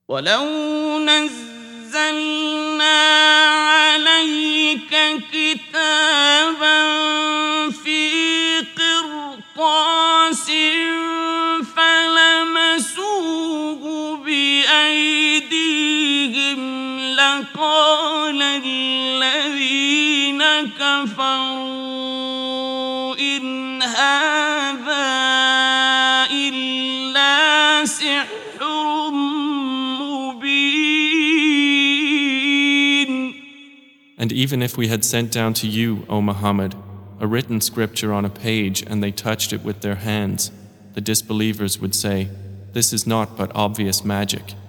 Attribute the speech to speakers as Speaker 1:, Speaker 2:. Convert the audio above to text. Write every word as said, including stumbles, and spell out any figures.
Speaker 1: ولو نزلنا عليك كتابا في قرطاس فلمسوه بأيديهم لقال الذين كفروا إن هذا إلا سحر مبين.
Speaker 2: And even if we had sent down to you, O Muhammad, a written scripture on a page and they touched it with their hands, the disbelievers would say, "This is naught but obvious magic."